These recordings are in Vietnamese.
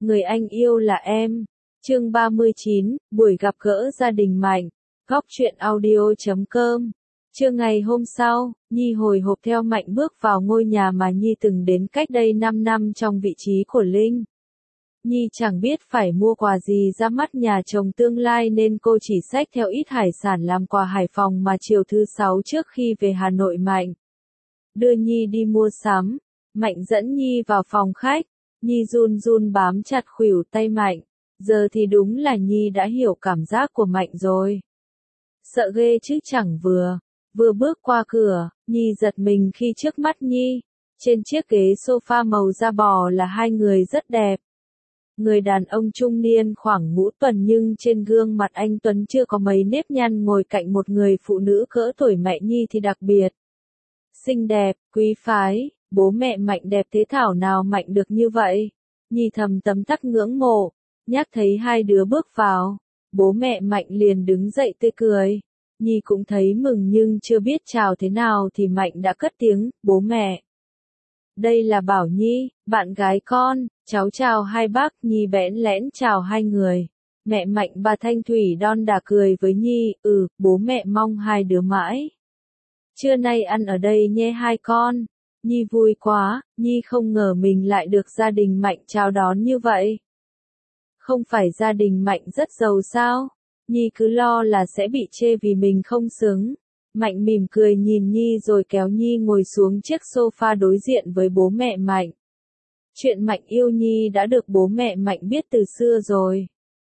Người anh yêu là em. Chương 39, buổi gặp gỡ gia đình Mạnh. Góc truyện audio.com. Trưa ngày hôm sau, Nhi hồi hộp theo Mạnh bước vào ngôi nhà mà Nhi từng đến cách đây 5 năm trong vị trí của Linh. Nhi chẳng biết phải mua quà gì ra mắt nhà chồng tương lai nên cô chỉ xách theo ít hải sản làm quà Hải Phòng mà chiều thứ 6 trước khi về Hà Nội Mạnh đưa Nhi đi mua sắm. Mạnh dẫn Nhi vào phòng khách, Nhi run run bám chặt khuỷu tay Mạnh. Giờ thì đúng là Nhi đã hiểu cảm giác của Mạnh rồi. Sợ ghê chứ chẳng vừa bước qua cửa, Nhi giật mình khi trước mắt Nhi, trên chiếc ghế sofa màu da bò là hai người rất đẹp. Người đàn ông trung niên khoảng ngũ tuần nhưng trên gương mặt anh Tuấn chưa có mấy nếp nhăn ngồi cạnh một người phụ nữ cỡ tuổi mẹ Nhi thì đặc biệt. Xinh đẹp, quý phái, bố mẹ Mạnh đẹp thế thảo nào Mạnh được như vậy. Nhi thầm tấm tắc ngưỡng mộ, nhắc thấy hai đứa bước vào, bố mẹ Mạnh liền đứng dậy tươi cười. Nhi cũng thấy mừng nhưng chưa biết chào thế nào thì Mạnh đã cất tiếng, bố mẹ. Đây là Bảo Nhi, bạn gái con, cháu chào hai bác. Nhi bẽn lẽn chào hai người. Mẹ Mạnh bà Thanh Thủy đon đả cười với Nhi, bố mẹ mong hai đứa mãi. Trưa nay ăn ở đây nhé hai con. Nhi vui quá, Nhi không ngờ mình lại được gia đình Mạnh chào đón như vậy. Không phải gia đình Mạnh rất giàu sao? Nhi cứ lo là sẽ bị chê vì mình không xứng. Mạnh mỉm cười nhìn Nhi rồi kéo Nhi ngồi xuống chiếc sofa đối diện với bố mẹ Mạnh. Chuyện Mạnh yêu Nhi đã được bố mẹ Mạnh biết từ xưa rồi.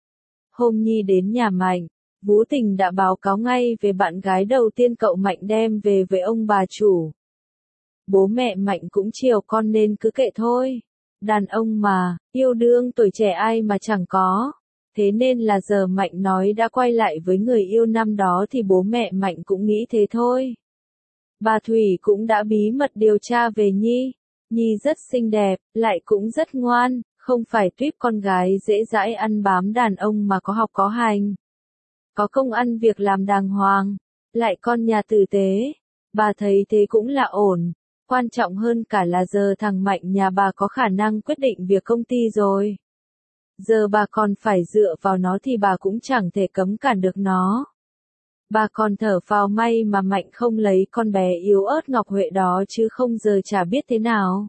Hôm Nhi đến nhà Mạnh, Vũ Tình đã báo cáo ngay về bạn gái đầu tiên cậu Mạnh đem về với ông bà chủ. Bố mẹ Mạnh cũng chiều con nên cứ kệ thôi. Đàn ông mà, yêu đương tuổi trẻ ai mà chẳng có. Thế nên là giờ Mạnh nói đã quay lại với người yêu năm đó thì bố mẹ Mạnh cũng nghĩ thế thôi. Bà Thủy cũng đã bí mật điều tra về Nhi. Nhi rất xinh đẹp, lại cũng rất ngoan, không phải tuýp con gái dễ dãi ăn bám đàn ông mà có học có hành. Có công ăn việc làm đàng hoàng, lại con nhà tử tế. Bà thấy thế cũng là ổn. Quan trọng hơn cả là giờ thằng Mạnh nhà bà có khả năng quyết định việc công ty rồi. Giờ bà còn phải dựa vào nó thì bà cũng chẳng thể cấm cản được nó. Bà còn thở phào may mà Mạnh không lấy con bé yếu ớt Ngọc Huệ đó chứ không giờ chả biết thế nào.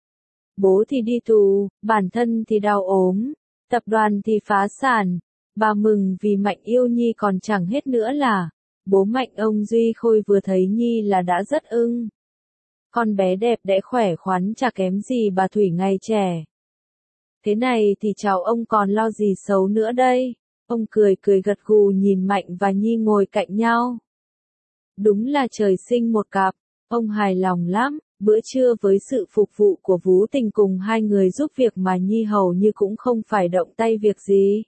Bố thì đi tù, bản thân thì đau ốm, tập đoàn thì phá sản. Bà mừng vì Mạnh yêu Nhi còn chẳng hết nữa là. Bố Mạnh ông Duy Khôi vừa thấy Nhi là đã rất ưng. Con bé đẹp đẽ khỏe khoắn chả kém gì bà Thủy ngày trẻ. Thế này thì cháu ông còn lo gì xấu nữa đây. Ông cười cười gật gù nhìn Mạnh và Nhi ngồi cạnh nhau. Đúng là trời sinh một cặp, ông hài lòng lắm. Bữa trưa với sự phục vụ của Vũ Tình cùng hai người giúp việc mà Nhi hầu như cũng không phải động tay việc gì.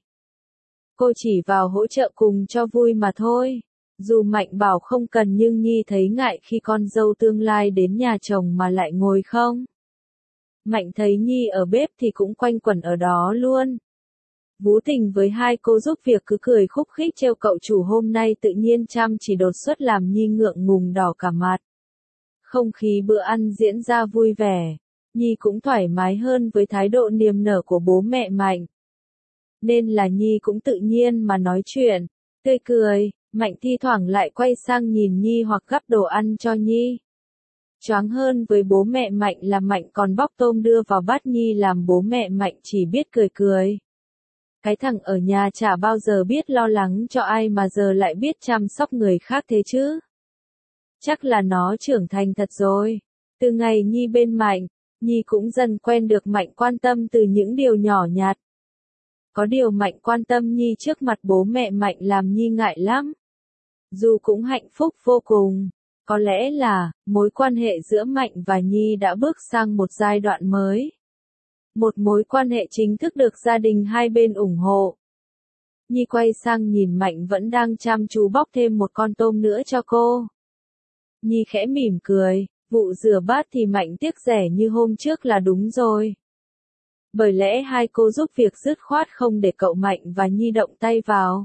Cô chỉ vào hỗ trợ cùng cho vui mà thôi. Dù Mạnh bảo không cần nhưng Nhi thấy ngại khi con dâu tương lai đến nhà chồng mà lại ngồi không. Mạnh thấy Nhi ở bếp thì cũng quanh quẩn ở đó luôn. Vũ Tình với hai cô giúp việc cứ cười khúc khích trêu cậu chủ hôm nay tự nhiên chăm chỉ đột xuất làm Nhi ngượng ngùng đỏ cả mặt. Không khí bữa ăn diễn ra vui vẻ, Nhi cũng thoải mái hơn với thái độ niềm nở của bố mẹ Mạnh. Nên là Nhi cũng tự nhiên mà nói chuyện, tươi cười. Mạnh thi thoảng lại quay sang nhìn Nhi hoặc gắp đồ ăn cho Nhi. Choáng hơn với bố mẹ Mạnh là Mạnh còn bóc tôm đưa vào bát Nhi làm bố mẹ Mạnh chỉ biết cười cười. Cái thằng ở nhà chả bao giờ biết lo lắng cho ai mà giờ lại biết chăm sóc người khác thế chứ. Chắc là nó trưởng thành thật rồi. Từ ngày Nhi bên Mạnh, Nhi cũng dần quen được Mạnh quan tâm từ những điều nhỏ nhặt. Có điều Mạnh quan tâm Nhi trước mặt bố mẹ Mạnh làm Nhi ngại lắm. Dù cũng hạnh phúc vô cùng, có lẽ là, mối quan hệ giữa Mạnh và Nhi đã bước sang một giai đoạn mới. Một mối quan hệ chính thức được gia đình hai bên ủng hộ. Nhi quay sang nhìn Mạnh vẫn đang chăm chú bóc thêm một con tôm nữa cho cô. Nhi khẽ mỉm cười, vụ rửa bát thì Mạnh tiếc rẻ như hôm trước là đúng rồi. Bởi lẽ hai cô giúp việc dứt khoát không để cậu Mạnh và Nhi động tay vào.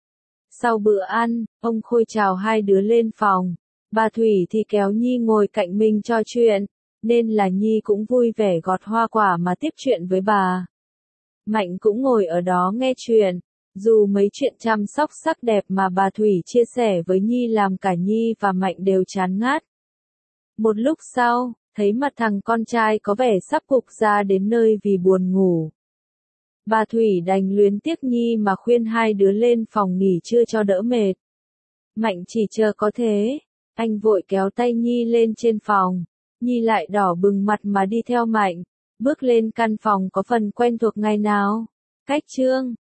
Sau bữa ăn, ông Khôi chào hai đứa lên phòng. Bà Thủy thì kéo Nhi ngồi cạnh mình trò chuyện, nên là Nhi cũng vui vẻ gọt hoa quả mà tiếp chuyện với bà. Mạnh cũng ngồi ở đó nghe chuyện. Dù mấy chuyện chăm sóc sắc đẹp mà bà Thủy chia sẻ với Nhi làm cả Nhi và Mạnh đều chán ngắt. Một lúc sau, thấy mặt thằng con trai có vẻ sắp gục ra đến nơi vì buồn ngủ. Bà Thủy đành luyến tiếc Nhi mà khuyên hai đứa lên phòng nghỉ trưa cho đỡ mệt. Mạnh chỉ chờ có thế, anh vội kéo tay Nhi lên trên phòng. Nhi lại đỏ bừng mặt mà đi theo Mạnh, bước lên căn phòng có phần quen thuộc ngày nào. Cách chương